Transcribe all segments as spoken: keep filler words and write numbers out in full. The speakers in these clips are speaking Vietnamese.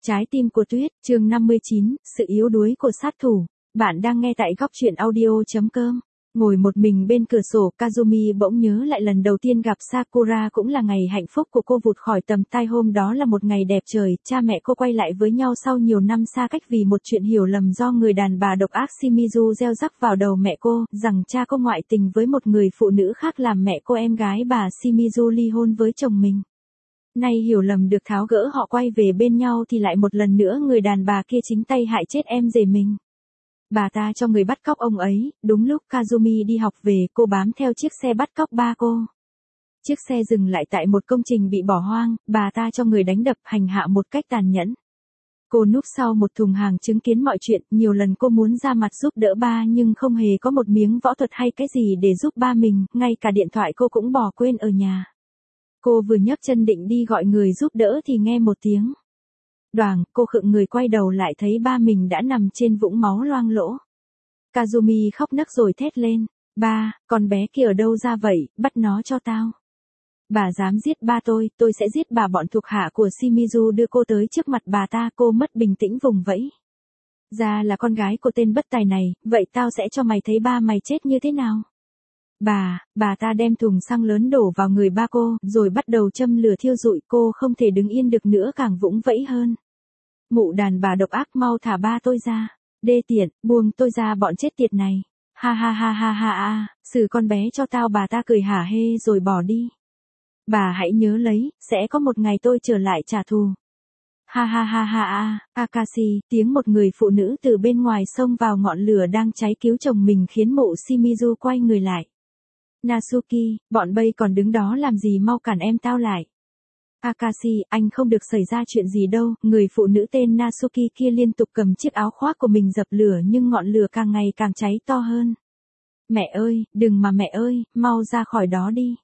Trái tim của tuyết, chương năm mươi chín, sự yếu đuối của sát thủ. Bạn đang nghe tại góc truyện audio.com. Ngồi một mình bên cửa sổ, Kazumi bỗng nhớ lại lần đầu tiên gặp Sakura cũng là ngày hạnh phúc của cô vụt khỏi tầm tay. Hôm đó là một ngày đẹp trời, cha mẹ cô quay lại với nhau sau nhiều năm xa cách vì một chuyện hiểu lầm do người đàn bà độc ác Shimizu gieo rắc vào đầu mẹ cô, rằng cha cô ngoại tình với một người phụ nữ khác làm mẹ cô em gái bà Shimizu ly hôn với chồng mình. Nay hiểu lầm được tháo gỡ, họ quay về bên nhau thì lại một lần nữa người đàn bà kia chính tay hại chết em rể mình. Bà ta cho người bắt cóc ông ấy, đúng lúc Kazumi đi học về, cô bám theo chiếc xe bắt cóc ba cô. Chiếc xe dừng lại tại một công trình bị bỏ hoang, bà ta cho người đánh đập, hành hạ một cách tàn nhẫn. Cô núp sau một thùng hàng chứng kiến mọi chuyện, nhiều lần cô muốn ra mặt giúp đỡ ba nhưng không hề có một miếng võ thuật hay cái gì để giúp ba mình, ngay cả điện thoại cô cũng bỏ quên ở nhà. Cô vừa nhấc chân định đi gọi người giúp đỡ thì nghe một tiếng đoàng, cô khựng người quay đầu lại thấy ba mình đã nằm trên vũng máu loang lỗ. Kazumi khóc nấc rồi thét lên, ba, con bé kia ở đâu ra vậy, bắt nó cho tao. Bà dám giết ba tôi, tôi sẽ giết bà. Bọn thuộc hạ của Shimizu đưa cô tới trước mặt bà ta, cô mất bình tĩnh vùng vẫy. Ra là con gái của tên bất tài này, vậy tao sẽ cho mày thấy ba mày chết như thế nào. Bà, bà ta đem thùng xăng lớn đổ vào người ba cô, rồi bắt đầu châm lửa thiêu rụi. Cô không thể đứng yên được nữa, càng vũng vẫy hơn. Mụ đàn bà độc ác, mau thả ba tôi ra. Đê tiện, buông tôi ra bọn chết tiệt này. Ha ha ha ha ha ha, xử con bé cho tao. Bà ta cười hả hê rồi bỏ đi. Bà hãy nhớ lấy, sẽ có một ngày tôi trở lại trả thù. Ha ha ha ha ha, Akashi, tiếng một người phụ nữ từ bên ngoài xông vào ngọn lửa đang cháy cứu chồng mình khiến mụ Shimizu quay người lại. Natsuki, bọn bây còn đứng đó làm gì, mau cản em tao lại. Akashi, anh không được xảy ra chuyện gì đâu. Người phụ nữ tên Natsuki kia liên tục cầm chiếc áo khoác của mình dập lửa nhưng ngọn lửa càng ngày càng cháy to hơn. Mẹ ơi, đừng mà mẹ ơi, mau ra khỏi đó đi.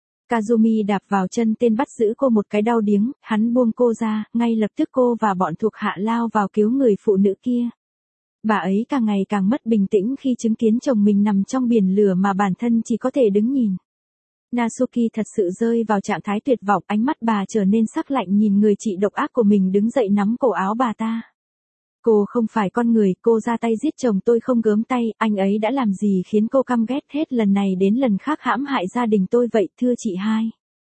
Kazumi đạp vào chân tên bắt giữ cô một cái đau điếng, hắn buông cô ra, ngay lập tức cô và bọn thuộc hạ lao vào cứu người phụ nữ kia. Bà ấy càng ngày càng mất bình tĩnh khi chứng kiến chồng mình nằm trong biển lửa mà bản thân chỉ có thể đứng nhìn. Natsuki thật sự rơi vào trạng thái tuyệt vọng, ánh mắt bà trở nên sắc lạnh nhìn người chị độc ác của mình đứng dậy nắm cổ áo bà ta. Cô không phải con người, cô ra tay giết chồng tôi không gớm tay, anh ấy đã làm gì khiến cô căm ghét hết lần này đến lần khác hãm hại gia đình tôi vậy, thưa chị hai?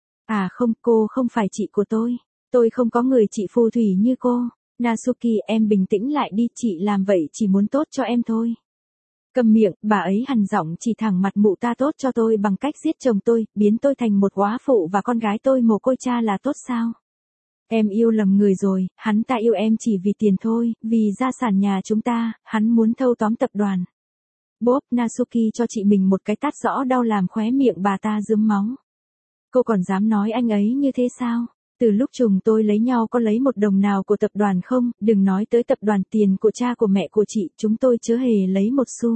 À không, cô không phải chị của tôi. Tôi không có người chị phù thủy như cô. Natsuki, em bình tĩnh lại đi, chị làm vậy chỉ muốn tốt cho em thôi. Cầm miệng, bà ấy hằn giọng chỉ thẳng mặt mụ ta tốt cho tôi bằng cách giết chồng tôi, biến tôi thành một góa phụ và con gái tôi mồ côi cha là tốt sao? Em yêu lầm người rồi, hắn ta yêu em chỉ vì tiền thôi, vì gia sản nhà chúng ta, hắn muốn thâu tóm tập đoàn. Bốp, Natsuki cho chị mình một cái tát rõ đau làm khóe miệng bà ta rướm máu. Cô còn dám nói anh ấy như thế sao? Từ lúc chồng tôi lấy nhau có lấy một đồng nào của tập đoàn không, đừng nói tới tập đoàn, tiền của cha của mẹ của chị, chúng tôi chớ hề lấy một xu.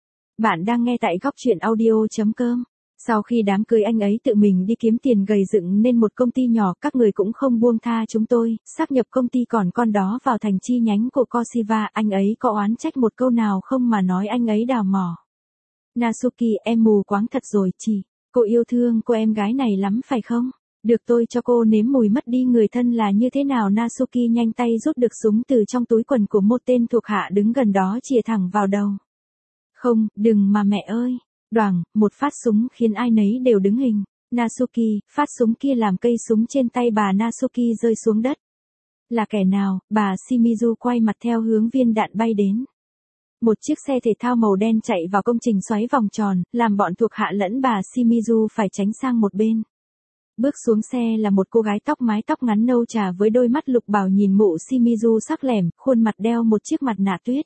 Bạn đang nghe tại góc truyện audio.com. Sau khi đám cưới anh ấy tự mình đi kiếm tiền gầy dựng nên một công ty nhỏ, các người cũng không buông tha chúng tôi, sáp nhập công ty còn con đó vào thành chi nhánh của Koshiva, anh ấy có oán trách một câu nào không mà nói anh ấy đào mỏ. Natsuki, em mù quáng thật rồi chị, cô yêu thương cô em gái này lắm phải không? Được, tôi cho cô nếm mùi mất đi người thân là như thế nào. Natsuki nhanh tay rút được súng từ trong túi quần của một tên thuộc hạ đứng gần đó chĩa thẳng vào đầu. Không, đừng mà mẹ ơi. Đoàng, một phát súng khiến ai nấy đều đứng hình. Natsuki, phát súng kia làm cây súng trên tay bà Natsuki rơi xuống đất. Là kẻ nào? Bà Shimizu quay mặt theo hướng viên đạn bay đến. Một chiếc xe thể thao màu đen chạy vào công trình xoáy vòng tròn, làm bọn thuộc hạ lẫn bà Shimizu phải tránh sang một bên. Bước xuống xe là một cô gái tóc mái tóc ngắn nâu trà với đôi mắt lục bảo nhìn mụ Shimizu sắc lẻm, khuôn mặt đeo một chiếc mặt nạ tuyết.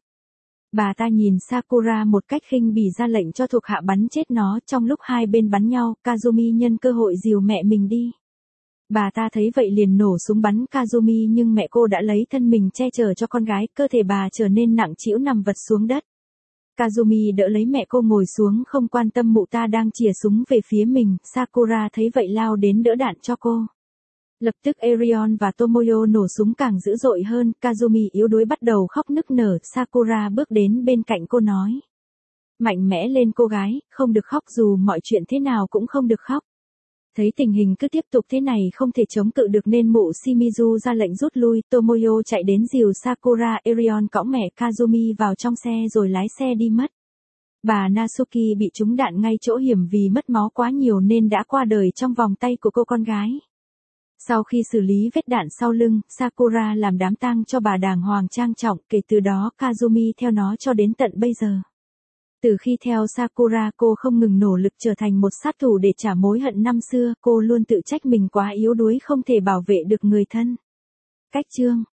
Bà ta nhìn Sakura một cách khinh bỉ ra lệnh cho thuộc hạ bắn chết nó. Trong lúc hai bên bắn nhau, Kazumi nhân cơ hội dìu mẹ mình đi. Bà ta thấy vậy liền nổ súng bắn Kazumi nhưng mẹ cô đã lấy thân mình che chở cho con gái, cơ thể bà trở nên nặng trĩu nằm vật xuống đất. Kazumi đỡ lấy mẹ cô ngồi xuống không quan tâm mụ ta đang chĩa súng về phía mình. Sakura thấy vậy lao đến đỡ đạn cho cô. Lập tức Erion và Tomoyo nổ súng càng dữ dội hơn, Kazumi yếu đuối bắt đầu khóc nức nở. Sakura bước đến bên cạnh cô nói. Mạnh mẽ lên cô gái, không được khóc, dù mọi chuyện thế nào cũng không được khóc. Thấy tình hình cứ tiếp tục thế này không thể chống cự được nên mụ Shimizu ra lệnh rút lui, Tomoyo chạy đến dìu Sakura Erion cõng mẹ Kazumi vào trong xe rồi lái xe đi mất. Bà Natsuki bị trúng đạn ngay chỗ hiểm vì mất máu quá nhiều nên đã qua đời trong vòng tay của cô con gái. Sau khi xử lý vết đạn sau lưng, Sakura làm đám tang cho bà đàng hoàng trang trọng, kể từ đó Kazumi theo nó cho đến tận bây giờ. Từ khi theo Sakura cô không ngừng nỗ lực trở thành một sát thủ để trả mối hận năm xưa, cô luôn tự trách mình quá yếu đuối không thể bảo vệ được người thân. Cách chương